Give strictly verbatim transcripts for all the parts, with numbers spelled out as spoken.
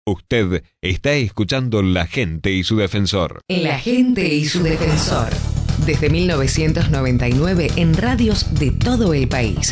Usted está escuchando La Gente y su Defensor. La Gente y su Defensor. Desde mil novecientos noventa y nueve en radios de todo el país.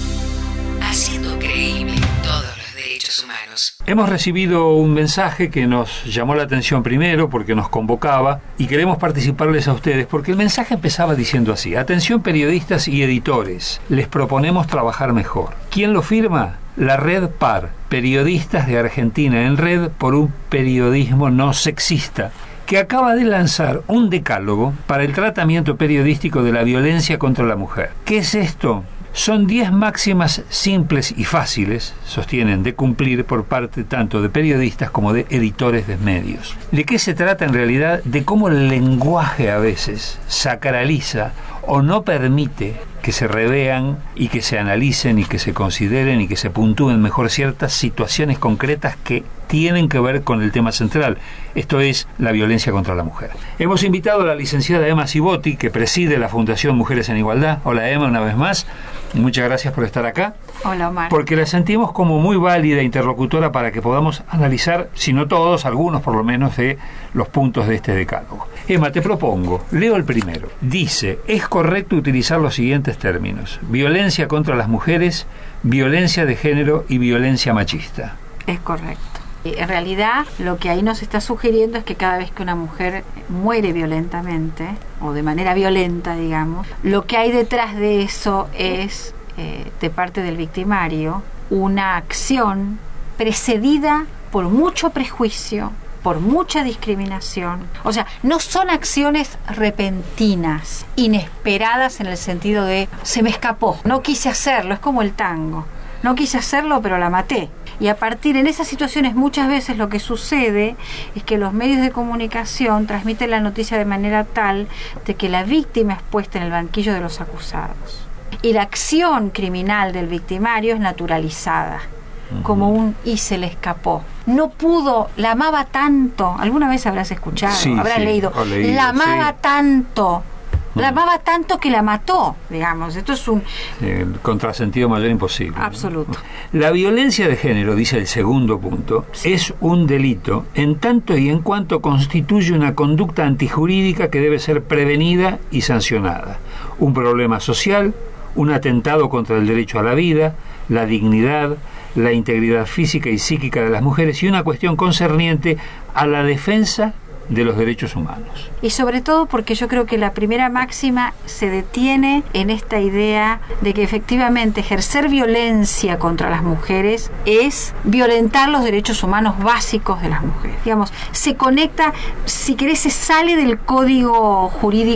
Haciendo creíble todos los derechos humanos. Hemos recibido un mensaje que nos llamó la atención primero porque nos convocaba y queremos participarles a ustedes porque el mensaje empezaba diciendo así: atención periodistas y editores, les proponemos trabajar mejor. ¿Quién lo firma? La Red P A R, Periodistas de Argentina en Red por un Periodismo No Sexista, que acaba de lanzar un decálogo para el tratamiento periodístico de la violencia contra la mujer. ¿Qué es esto? Son diez máximas simples y fáciles, sostienen, de cumplir por parte tanto de periodistas como de editores de medios. ¿De qué se trata en realidad? De cómo el lenguaje a veces sacraliza o no permite que se revean y que se analicen y que se consideren y que se puntúen mejor ciertas situaciones concretas que tienen que ver con el tema central, esto es la violencia contra la mujer. Hemos invitado a la licenciada Emma Cibotti, que preside la Fundación Mujeres en Igualdad. Hola Emma, una vez más, muchas gracias por estar acá. Hola Omar. Porque la sentimos como muy válida interlocutora para que podamos analizar, si no todos, algunos por lo menos, de los puntos de este decálogo. Emma, te propongo, leo el primero. Dice, es correcto utilizar los siguientes términos: violencia contra las mujeres, violencia de género y violencia machista. Es correcto. En realidad, lo que ahí nos está sugiriendo es que cada vez que una mujer muere violentamente, o de manera violenta, digamos, lo que hay detrás de eso es, eh, de parte del victimario, una acción precedida por mucho prejuicio, por mucha discriminación. O sea, no son acciones repentinas, inesperadas en el sentido de se me escapó, no quise hacerlo, es como el tango. No quise hacerlo, pero la maté. Y a partir en esas situaciones muchas veces lo que sucede es que los medios de comunicación transmiten la noticia de manera tal de que la víctima es puesta en el banquillo de los acusados. Y la acción criminal del victimario es naturalizada, como un y se le escapó. No pudo, la amaba tanto. ¿Alguna vez habrás escuchado? Sí, habrás sí, leído. leído. La amaba Sí. tanto. La amaba tanto que la mató, digamos. Esto es un... El contrasentido mayor imposible. Absoluto. ¿No? La violencia de género, dice el segundo punto, sí. es un delito en tanto y en cuanto constituye una conducta antijurídica que debe ser prevenida y sancionada. Un problema social, un atentado contra el derecho a la vida, la dignidad, la integridad física y psíquica de las mujeres y una cuestión concerniente a la defensa de los derechos humanos. Y sobre todo porque yo creo que la primera máxima se detiene en esta idea de que efectivamente ejercer violencia contra las mujeres es violentar los derechos humanos básicos de las mujeres. Digamos, se conecta, si querés, se sale del código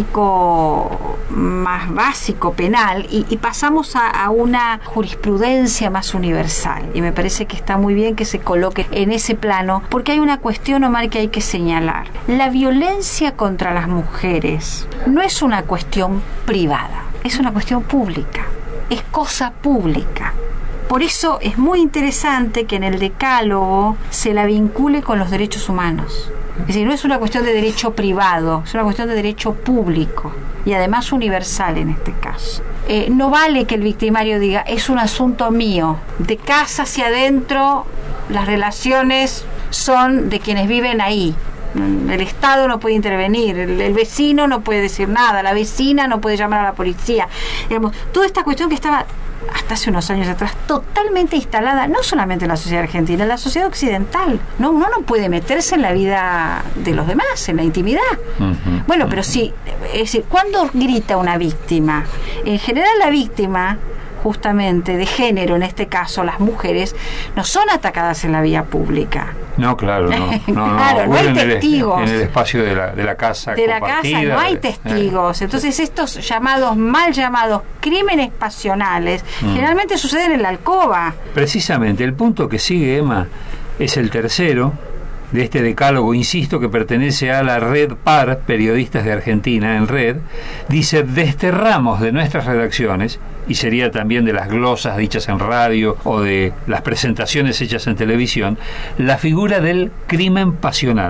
jurídico más básico, penal, y, y pasamos a, a una jurisprudencia más universal. Y me parece que está muy bien que se coloque en ese plano, porque hay una cuestión, Omar, que hay que señalar. La violencia contra las mujeres no es una cuestión privada, es una cuestión pública, es cosa pública. Por eso es muy interesante que en el decálogo se la vincule con los derechos humanos. Es decir, no es una cuestión de derecho privado, es una cuestión de derecho público y además universal en este caso. Eh, no vale que el victimario diga, es un asunto mío, de casa hacia adentro las relaciones son de quienes viven ahí. El Estado no puede intervenir, el, el vecino no puede decir nada, la vecina no puede llamar a la policía. Digamos, toda esta cuestión que estaba hasta hace unos años atrás totalmente instalada, no solamente en la sociedad argentina, en la sociedad occidental. No, uno no puede meterse en la vida de los demás, en la intimidad. Uh-huh, bueno, uh-huh. Pero sí, es decir, ¿cuándo grita una víctima? En general la víctima, justamente de género, en este caso las mujeres, no son atacadas en la vía pública. No, claro, no. no claro, no, no hay testigos. En el, en el espacio de la, de la casa de la casa no hay testigos. Entonces estos llamados, mal llamados crímenes pasionales, mm. generalmente suceden en la alcoba. Precisamente, el punto que sigue, Emma, es el tercero de este decálogo, insisto, que pertenece a la Red P A R, Periodistas de Argentina en Red. Dice, desterramos de nuestras redacciones, y sería también de las glosas dichas en radio o de las presentaciones hechas en televisión, la figura del crimen pasional,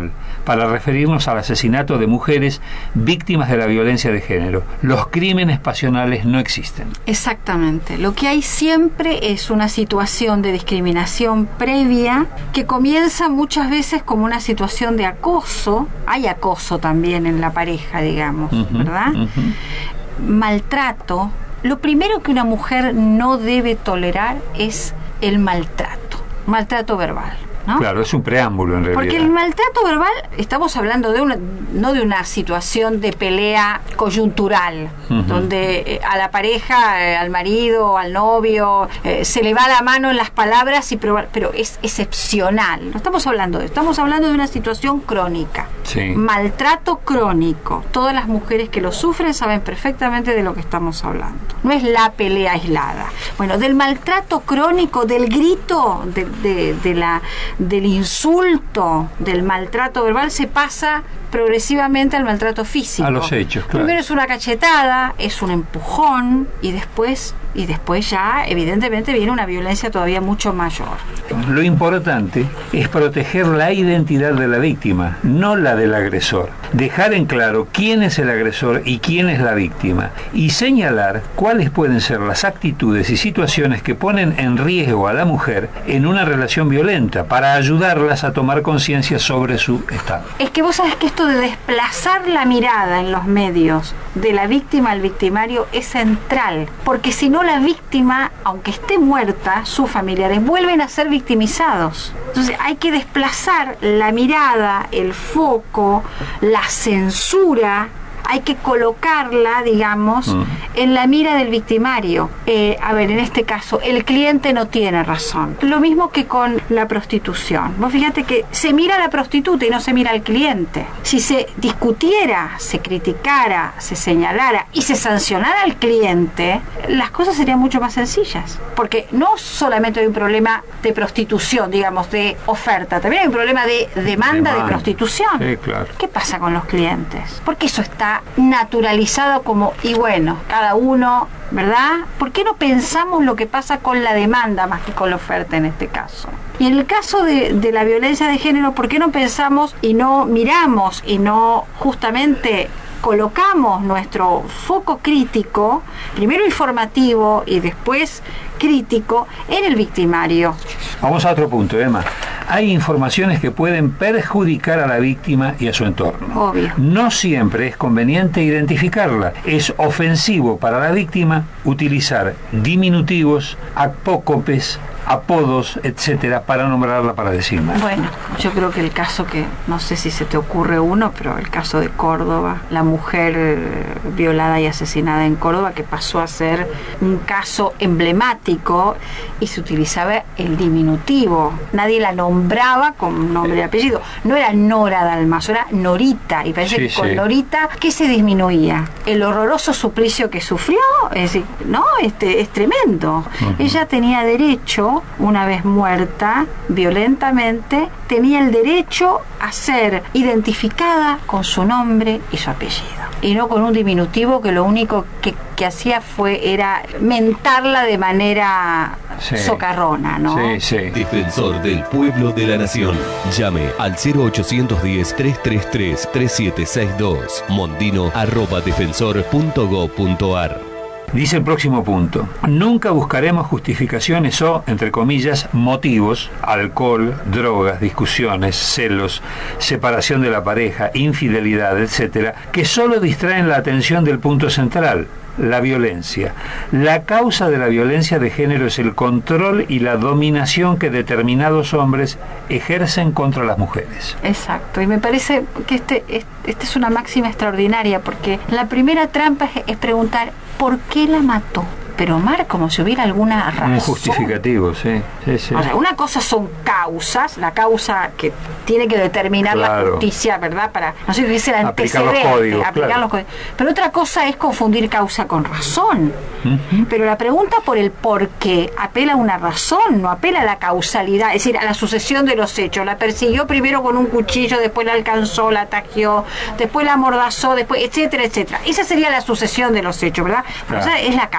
para referirnos al asesinato de mujeres víctimas de la violencia de género. Los crímenes pasionales no existen. Exactamente. Lo que hay siempre es una situación de discriminación previa que comienza muchas veces como una situación de acoso. Hay acoso también en la pareja, digamos, uh-huh, ¿verdad? Uh-huh. Maltrato. Lo primero que una mujer no debe tolerar es el maltrato, maltrato verbal, ¿no? Claro, es un preámbulo en realidad. Porque el maltrato verbal, estamos hablando de una, no de una situación de pelea coyuntural, uh-huh, donde eh, a la pareja, eh, al marido, al novio, eh, se le va la mano en las palabras, y pero, pero es excepcional. No estamos hablando de eso, estamos hablando de una situación crónica. Sí. Maltrato crónico. Todas las mujeres que lo sufren saben perfectamente de lo que estamos hablando. No es la pelea aislada. Bueno, del maltrato crónico, del grito, de, de, de la... del insulto, del maltrato verbal, se pasa progresivamente al maltrato físico. A los hechos, claro. Primero es una cachetada, es un empujón, y después y después ya evidentemente viene una violencia todavía mucho mayor. Lo importante es proteger la identidad de la víctima, no la del agresor. Dejar en claro quién es el agresor y quién es la víctima, y señalar cuáles pueden ser las actitudes y situaciones que ponen en riesgo a la mujer en una relación violenta, para ayudarlas a tomar conciencia sobre su estado. Es que vos sabés que esto de desplazar la mirada en los medios de la víctima al victimario es central, porque si no, la víctima, aunque esté muerta, sus familiares vuelven a ser victimizados. Entonces hay que desplazar la mirada, el foco, la censura, hay que colocarla, digamos, mm. en la mira del victimario. Eh, a ver, en este caso, el cliente no tiene razón. Lo mismo que con la prostitución. Vos fíjate que se mira a la prostituta y no se mira al cliente. Si se discutiera, se criticara, se señalara y se sancionara al cliente, las cosas serían mucho más sencillas. Porque no solamente hay un problema de prostitución, digamos, de oferta, también hay un problema de demanda, demanda. de prostitución. Sí, claro. ¿Qué pasa con los clientes? Porque eso está naturalizado como, y bueno, cada uno, ¿verdad? ¿Por qué no pensamos lo que pasa con la demanda más que con la oferta en este caso? Y en el caso de, de la violencia de género, ¿por qué no pensamos y no miramos y no justamente colocamos nuestro foco crítico, primero informativo y después crítico, en el victimario? Vamos a otro punto, Emma. Hay informaciones que pueden perjudicar a la víctima y a su entorno. Obvio. No siempre es conveniente identificarla. Es ofensivo para la víctima utilizar diminutivos, apócopes, apodos, etcétera, para nombrarla, para designar. Bueno, yo creo que el caso que, no sé si se te ocurre uno, pero el caso de Córdoba, la mujer violada y asesinada en Córdoba, que pasó a ser un caso emblemático y se utilizaba el diminutivo. Nadie la nombraba con nombre y apellido. No era Nora Dalmazo, era Norita. Y parece sí, que con sí. Norita, ¿qué se disminuía? El horroroso suplicio que sufrió, es decir, ¿no? Este, es tremendo. Uh-huh. Ella tenía derecho, una vez muerta violentamente, tenía el derecho a ser identificada con su nombre y su apellido, y no con un diminutivo que lo único que, que hacía fue era mentarla de manera sí. socarrona, ¿no? Sí, sí. Defensor del Pueblo de la Nación. Llame al cero ochocientos diez, trescientos treinta y tres, treinta y siete sesenta y dos, mondino arroba defensor punto gob punto ar. Dice el próximo punto: nunca buscaremos justificaciones o, entre comillas, motivos, alcohol, drogas, discusiones, celos, separación de la pareja, infidelidad, etcétera, que solo distraen la atención del punto central, la violencia. La causa de la violencia de género es el control y la dominación que determinados hombres ejercen contra las mujeres. Exacto, y me parece que este, esta es una máxima extraordinaria, porque la primera trampa es, es preguntar ¿por qué la mató? Pero Omar, como si hubiera alguna razón. Un justificativo, sí, sí, sí. O sea, una cosa son causas, la causa que tiene que determinar claro. la justicia, ¿verdad? Para, no sé qué es el antecedente, aplicar los códigos, aplicar claro. los códigos. Pero otra cosa es confundir causa con razón. Uh-huh. Pero la pregunta por el por qué apela a una razón, no apela a la causalidad, es decir, a la sucesión de los hechos. La persiguió primero con un cuchillo, después la alcanzó, la atajió, después la amordazó, después, etcétera, etcétera. Esa sería la sucesión de los hechos, ¿verdad? Claro. O sea, es la causa.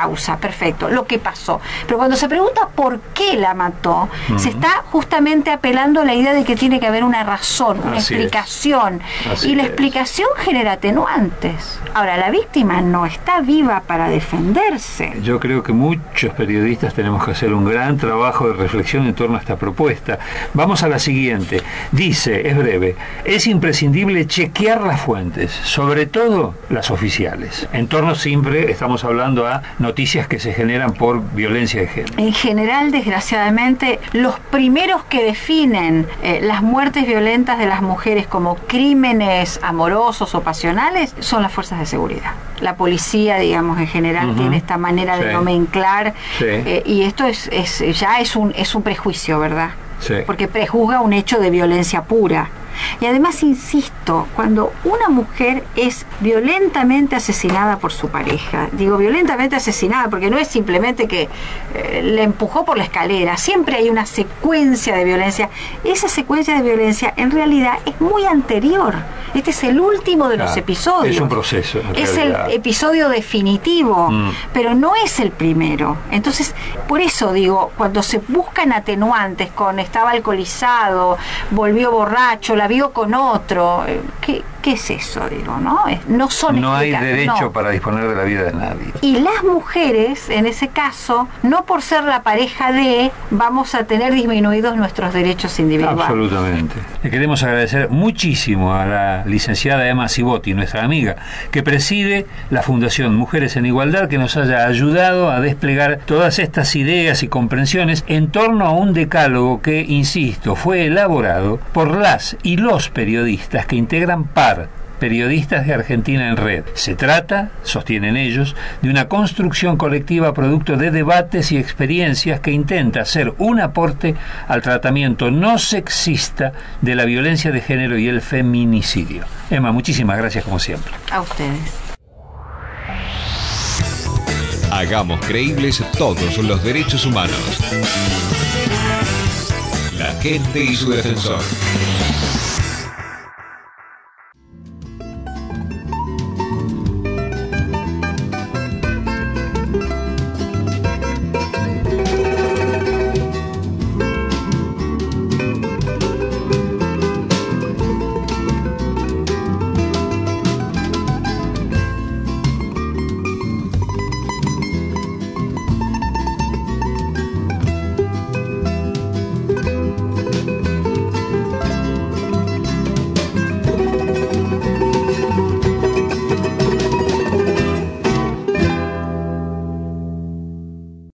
perfecto, lo que pasó. Pero cuando se pregunta por qué la mató, uh-huh. se está justamente apelando a la idea de que tiene que haber una razón, una Así explicación. Así y la es. explicación genera atenuantes. Ahora, la víctima no está viva para defenderse. Yo creo que muchos periodistas tenemos que hacer un gran trabajo de reflexión en torno a esta propuesta. Vamos a la siguiente. Dice, es breve, es imprescindible chequear las fuentes, sobre todo las oficiales. En torno siempre estamos hablando a noticias que se generan por violencia de género. En general, desgraciadamente, los primeros que definen eh, las muertes violentas de las mujeres como crímenes amorosos o pasionales son las fuerzas de seguridad. La policía, digamos, en general uh-huh. tiene esta manera sí. de nomenclar sí. eh, y esto es, es ya es un, es un prejuicio, ¿verdad? Sí. Porque prejuzga un hecho de violencia pura. Y además, insisto, cuando una mujer es violentamente asesinada por su pareja, digo violentamente asesinada porque no es simplemente que eh, le empujó por la escalera, siempre hay una secuencia de violencia. Esa secuencia de violencia en realidad es muy anterior. Este es el último de claro, los episodios. Es un proceso. Es realidad. el episodio definitivo, mm. pero no es el primero. Entonces, por eso digo, cuando se buscan atenuantes con estaba alcoholizado, volvió borracho, la vio con otro, ¿qué, qué es eso? Digo, ¿no? No son No hay derecho no. para disponer de la vida de nadie. Y las mujeres, en ese caso, no por ser la pareja de, vamos a tener disminuidos nuestros derechos individuales. Absolutamente. Le queremos agradecer muchísimo a la licenciada Emma Cibotti, nuestra amiga, que preside la Fundación Mujeres en Igualdad, que nos haya ayudado a desplegar todas estas ideas y comprensiones en torno a un decálogo que, insisto, fue elaborado por las y los periodistas que integran P A R, Periodistas de Argentina en Red. Se trata, sostienen ellos, de una construcción colectiva producto de debates y experiencias que intenta hacer un aporte al tratamiento no sexista de la violencia de género y el feminicidio. Emma, muchísimas gracias como siempre. A ustedes. Hagamos creíbles todos los derechos humanos. La gente y su defensor.